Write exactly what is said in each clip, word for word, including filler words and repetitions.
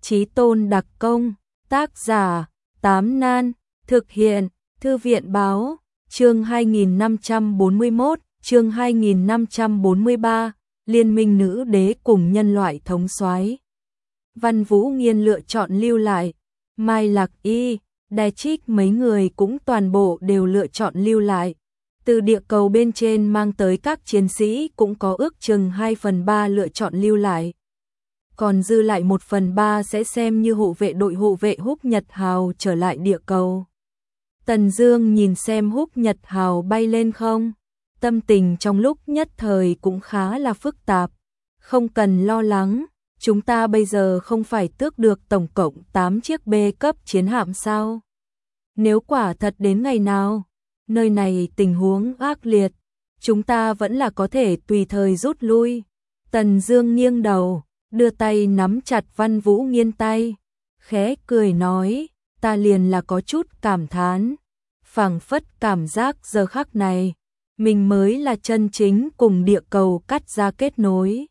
Chí tôn đặc công, tác giả, Tám Nan, thực hiện, Thư viện báo, chương hai nghìn năm trăm bốn mươi mốt, chương hai nghìn năm trăm bốn mươi ba, Liên minh nữ đế cùng nhân loại thống soái. Văn Vũ Nghiên lựa chọn lưu lại, Mai Lạc Y, Đài Trích mấy người cũng toàn bộ đều lựa chọn lưu lại. Từ địa cầu bên trên mang tới các chiến sĩ cũng có ước chừng hai phần ba lựa chọn lưu lại. Còn dư lại một phần ba sẽ xem như hộ vệ đội hộ vệ Húc Nhật Hào trở lại địa cầu. Tần Dương nhìn xem Húc Nhật Hào bay lên không, tâm tình trong lúc nhất thời cũng khá là phức tạp. Không cần lo lắng, chúng ta bây giờ không phải tước được tổng cộng tám chiếc B cấp chiến hạm sao? Nếu quả thật đến ngày nào, nơi này tình huống ác liệt, chúng ta vẫn là có thể tùy thời rút lui. Tần Dương nghiêng đầu, đưa tay nắm chặt Văn Vũ Nghiên tay, khẽ cười nói, ta liền là có chút cảm thán, phảng phất cảm giác giờ khắc này, mình mới là chân chính cùng địa cầu cắt ra kết nối.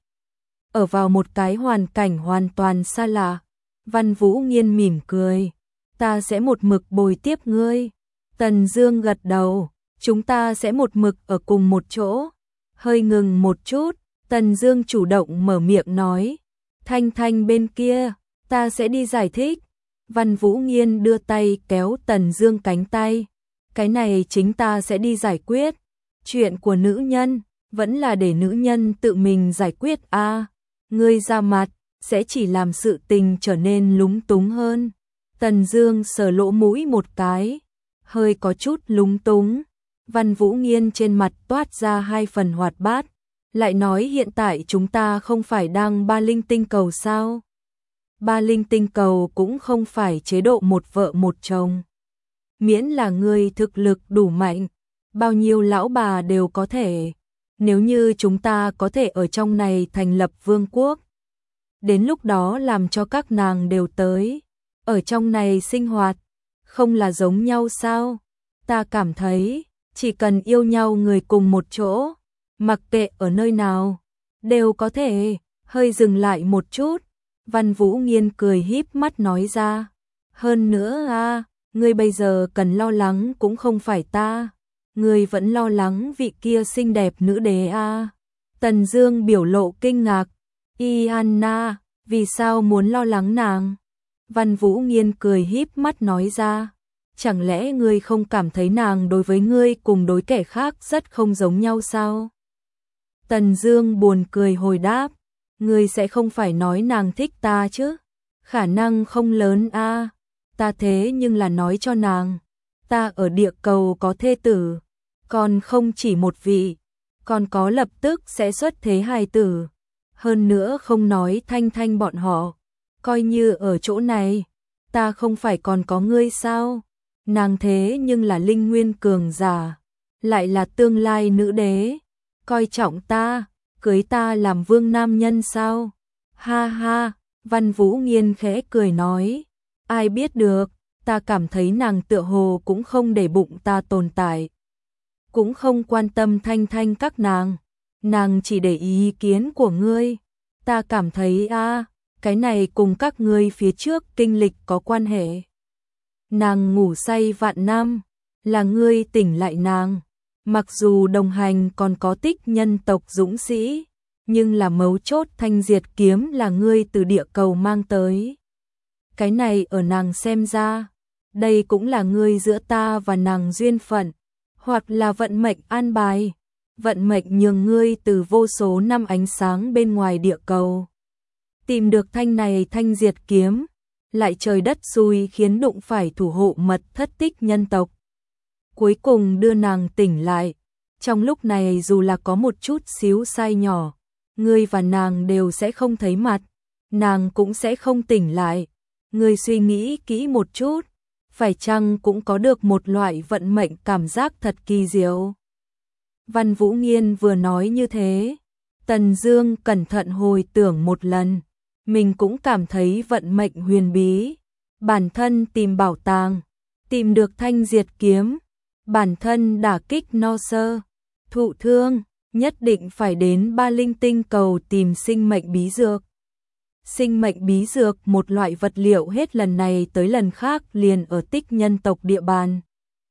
Ở vào một cái hoàn cảnh hoàn toàn xa lạ, Văn Vũ Nghiên mỉm cười, ta sẽ một mực bồi tiếp ngươi. Tần Dương gật đầu, chúng ta sẽ một mực ở cùng một chỗ. Hơi ngừng một chút, Tần Dương chủ động mở miệng nói, Thanh Thanh bên kia, ta sẽ đi giải thích. Văn Vũ Nghiên đưa tay kéo Tần Dương cánh tay, cái này chính ta sẽ đi giải quyết. Chuyện của nữ nhân, vẫn là để nữ nhân tự mình giải quyết a. À, ngươi ra mặt, sẽ chỉ làm sự tình trở nên lúng túng hơn. Tần Dương sờ lỗ mũi một cái, hơi có chút lúng túng. Văn Vũ Nghiên trên mặt toát ra hai phần hoạt bát, lại nói hiện tại chúng ta không phải đang ba linh tinh cầu sao? Ba linh tinh cầu cũng không phải chế độ một vợ một chồng. Miễn là người thực lực đủ mạnh, bao nhiêu lão bà đều có thể. Nếu như chúng ta có thể ở trong này thành lập vương quốc, đến lúc đó làm cho các nàng đều tới, ở trong này sinh hoạt, không là giống nhau sao? Ta cảm thấy, chỉ cần yêu nhau người cùng một chỗ, mặc kệ ở nơi nào, đều có thể. Hơi dừng lại một chút, Văn Vũ Nghiên cười híp mắt nói ra, hơn nữa a, à, ngươi bây giờ cần lo lắng cũng không phải ta, ngươi vẫn lo lắng vị kia xinh đẹp nữ đế a. À. Tần Dương biểu lộ kinh ngạc, Ianna, vì sao muốn lo lắng nàng? Văn Vũ Nghiên cười híp mắt nói ra, chẳng lẽ ngươi không cảm thấy nàng đối với ngươi cùng đối kẻ khác rất không giống nhau sao? Tần Dương buồn cười hồi đáp, ngươi sẽ không phải nói nàng thích ta chứ? Khả năng không lớn a, à. Ta thế nhưng là nói cho nàng, ta ở địa cầu có thê tử, còn không chỉ một vị, còn có lập tức sẽ xuất thế hài tử. Hơn nữa không nói Thanh Thanh bọn họ, coi như ở chỗ này, ta không phải còn có ngươi sao? Nàng thế nhưng là linh nguyên cường giả, lại là tương lai nữ đế, coi trọng ta, cưới ta làm vương nam nhân sao? Ha ha, Văn Vũ Nghiên khẽ cười nói, ai biết được, ta cảm thấy nàng tựa hồ cũng không để bụng ta tồn tại, cũng không quan tâm Thanh Thanh các nàng, nàng chỉ để ý kiến của ngươi. Ta cảm thấy a, à, cái này cùng các ngươi phía trước kinh lịch có quan hệ. Nàng ngủ say vạn năm, là ngươi tỉnh lại nàng. Mặc dù đồng hành còn có tích nhân tộc dũng sĩ, nhưng là mấu chốt thanh diệt kiếm là ngươi từ địa cầu mang tới. Cái này ở nàng xem ra, đây cũng là ngươi giữa ta và nàng duyên phận, hoặc là vận mệnh an bài. Vận mệnh nhường ngươi từ vô số năm ánh sáng bên ngoài địa cầu, tìm được thanh này thanh diệt kiếm, lại trời đất xui khiến đụng phải thủ hộ mật thất tích nhân tộc. Cuối cùng đưa nàng tỉnh lại, trong lúc này dù là có một chút xíu sai nhỏ, ngươi và nàng đều sẽ không thấy mặt, nàng cũng sẽ không tỉnh lại. Ngươi suy nghĩ kỹ một chút, phải chăng cũng có được một loại vận mệnh cảm giác thật kỳ diệu? Văn Vũ Nghiên vừa nói như thế, Tần Dương cẩn thận hồi tưởng một lần, mình cũng cảm thấy vận mệnh huyền bí. Bản thân tìm bảo tàng, tìm được thanh diệt kiếm, bản thân đả kích no sơ, thụ thương, nhất định phải đến ba linh tinh cầu tìm sinh mệnh bí dược. Sinh mệnh bí dược, một loại vật liệu hết lần này tới lần khác liền ở Tích nhân tộc địa bàn.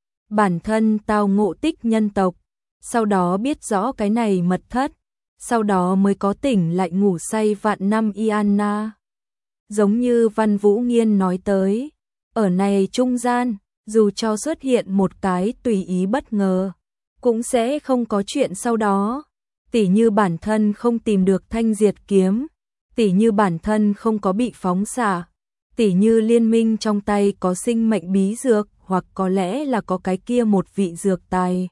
Bản thân tao ngộ Tích nhân tộc, sau đó biết rõ cái này mật thất, sau đó mới có tỉnh lại ngủ say vạn năm Iana. Giống như Văn Vũ Nghiên nói tới, ở này trung gian, dù cho xuất hiện một cái tùy ý bất ngờ, cũng sẽ không có chuyện sau đó. Tỉ như bản thân không tìm được thanh diệt kiếm, tỉ như bản thân không có bị phóng xạ, tỉ như liên minh trong tay có sinh mệnh bí dược, hoặc có lẽ là có cái kia một vị dược tài.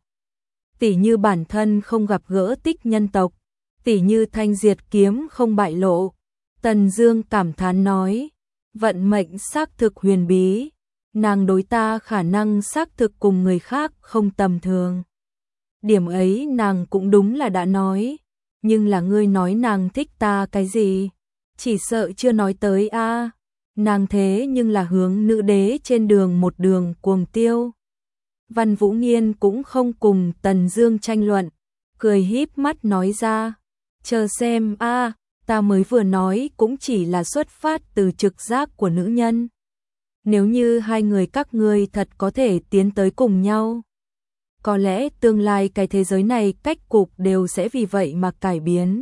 Tỉ như bản thân không gặp gỡ Tích nhân tộc, tỉ như thanh diệt kiếm không bại lộ. Tần Dương cảm thán nói, vận mệnh xác thực huyền bí, nàng đối ta khả năng xác thực cùng người khác không tầm thường. Điểm ấy nàng cũng đúng là đã nói, nhưng là ngươi nói nàng thích ta cái gì? Chỉ sợ chưa nói tới a. À. Nàng thế nhưng là hướng nữ đế trên đường một đường cuồng tiêu. Văn Vũ Nghiên cũng không cùng Tần Dương tranh luận, cười híp mắt nói ra, chờ xem a, à, ta mới vừa nói cũng chỉ là xuất phát từ trực giác của nữ nhân. Nếu như hai người các ngươi thật có thể tiến tới cùng nhau, có lẽ tương lai cái thế giới này cách cục đều sẽ vì vậy mà cải biến.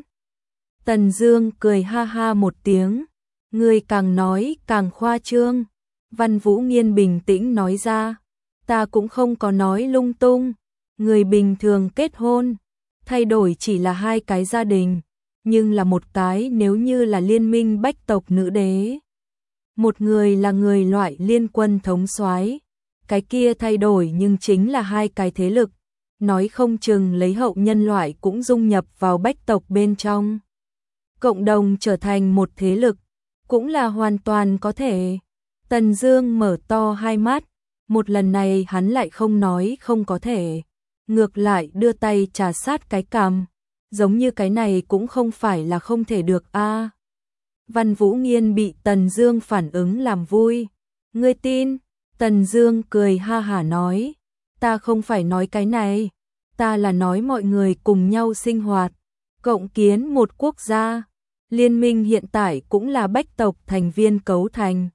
Tần Dương cười ha ha một tiếng, ngươi càng nói càng khoa trương. Văn Vũ Nghiên bình tĩnh nói ra, ta cũng không có nói lung tung, người bình thường kết hôn, thay đổi chỉ là hai cái gia đình, nhưng là một cái nếu như là liên minh bách tộc nữ đế. Một người là người loại liên quân thống soái, cái kia thay đổi nhưng chính là hai cái thế lực, nói không chừng lấy hậu nhân loại cũng dung nhập vào bách tộc bên trong. Cộng đồng trở thành một thế lực, cũng là hoàn toàn có thể. Tần Dương mở to hai mắt, một lần này hắn lại không nói không có thể, ngược lại đưa tay trà sát cái cằm, giống như cái này cũng không phải là không thể được a. À. Văn Vũ Nghiên bị Tần Dương phản ứng làm vui, ngươi tin? Tần Dương cười ha hả nói, ta không phải nói cái này, ta là nói mọi người cùng nhau sinh hoạt, cộng kiến một quốc gia. Liên minh hiện tại cũng là bách tộc thành viên cấu thành.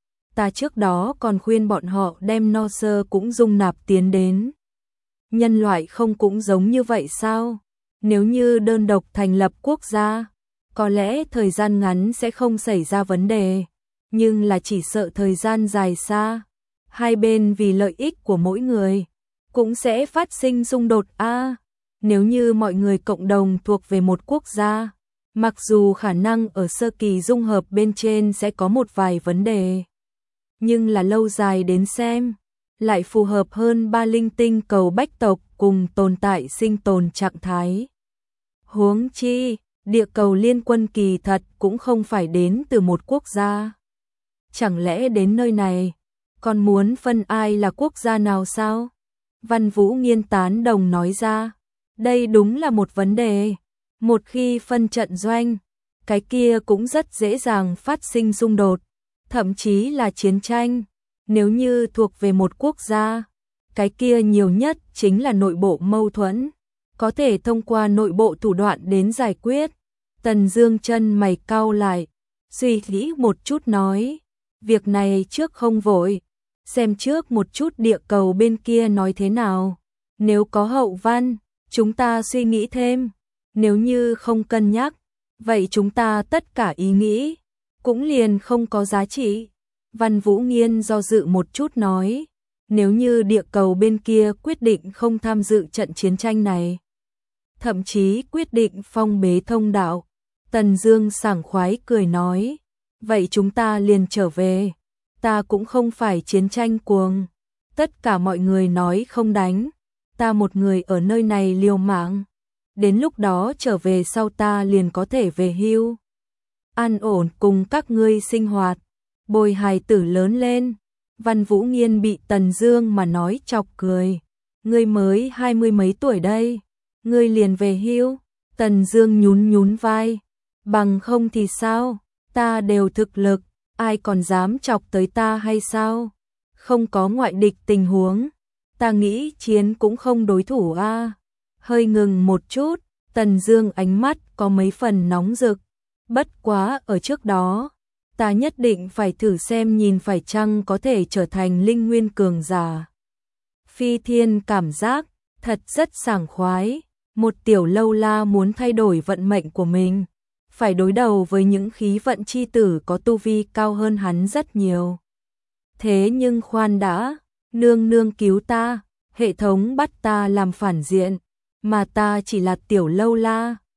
Ta trước đó còn khuyên bọn họ đem no sơ cũng dung nạp tiến đến. Nhân loại không cũng giống như vậy sao? Nếu như đơn độc thành lập quốc gia, có lẽ thời gian ngắn sẽ không xảy ra vấn đề, nhưng là chỉ sợ thời gian dài xa, hai bên vì lợi ích của mỗi người, cũng sẽ phát sinh xung đột a. À, nếu như mọi người cộng đồng thuộc về một quốc gia, mặc dù khả năng ở sơ kỳ dung hợp bên trên sẽ có một vài vấn đề, nhưng là lâu dài đến xem, lại phù hợp hơn ba linh tinh cầu bách tộc cùng tồn tại sinh tồn trạng thái. Huống chi, địa cầu liên quân kỳ thật cũng không phải đến từ một quốc gia. Chẳng lẽ đến nơi này, còn muốn phân ai là quốc gia nào sao? Văn Vũ Nghiên tán đồng nói ra, đây đúng là một vấn đề. Một khi phân trận doanh, cái kia cũng rất dễ dàng phát sinh xung đột, thậm chí là chiến tranh. Nếu như thuộc về một quốc gia, cái kia nhiều nhất chính là nội bộ mâu thuẫn, có thể thông qua nội bộ thủ đoạn đến giải quyết. Tần Dương chân mày cau lại, suy nghĩ một chút nói, việc này trước không vội, xem trước một chút địa cầu bên kia nói thế nào. Nếu có hậu văn, chúng ta suy nghĩ thêm. Nếu như không cân nhắc, vậy chúng ta tất cả ý nghĩ cũng liền không có giá trị. Văn Vũ Nghiên do dự một chút nói, nếu như địa cầu bên kia quyết định không tham dự trận chiến tranh này, thậm chí quyết định phong bế thông đạo, Tần Dương sảng khoái cười nói, vậy chúng ta liền trở về, ta cũng không phải chiến tranh cuồng, tất cả mọi người nói không đánh, ta một người ở nơi này liều mạng. Đến lúc đó trở về sau ta liền có thể về hưu, an ổn cùng các ngươi sinh hoạt, bồi hài tử lớn lên. Văn Vũ Nghiên bị Tần Dương mà nói chọc cười, ngươi mới hai mươi mấy tuổi đây, ngươi liền về hưu? Tần Dương nhún nhún vai, bằng không thì sao, ta đều thực lực, ai còn dám chọc tới ta hay sao? Không có ngoại địch tình huống, ta nghĩ chiến cũng không đối thủ a. À. Hơi ngừng một chút, Tần Dương ánh mắt có mấy phần nóng rực, Bất quá ở trước đó, ta nhất định phải thử xem nhìn phải chăng có thể trở thành linh nguyên cường giả. Phi Thiên cảm giác thật rất sảng khoái, một tiểu lâu la muốn thay đổi vận mệnh của mình, phải đối đầu với những khí vận chi tử có tu vi cao hơn hắn rất nhiều. Thế nhưng khoan đã, nương nương cứu ta, hệ thống bắt ta làm phản diện, mà ta chỉ là tiểu lâu la,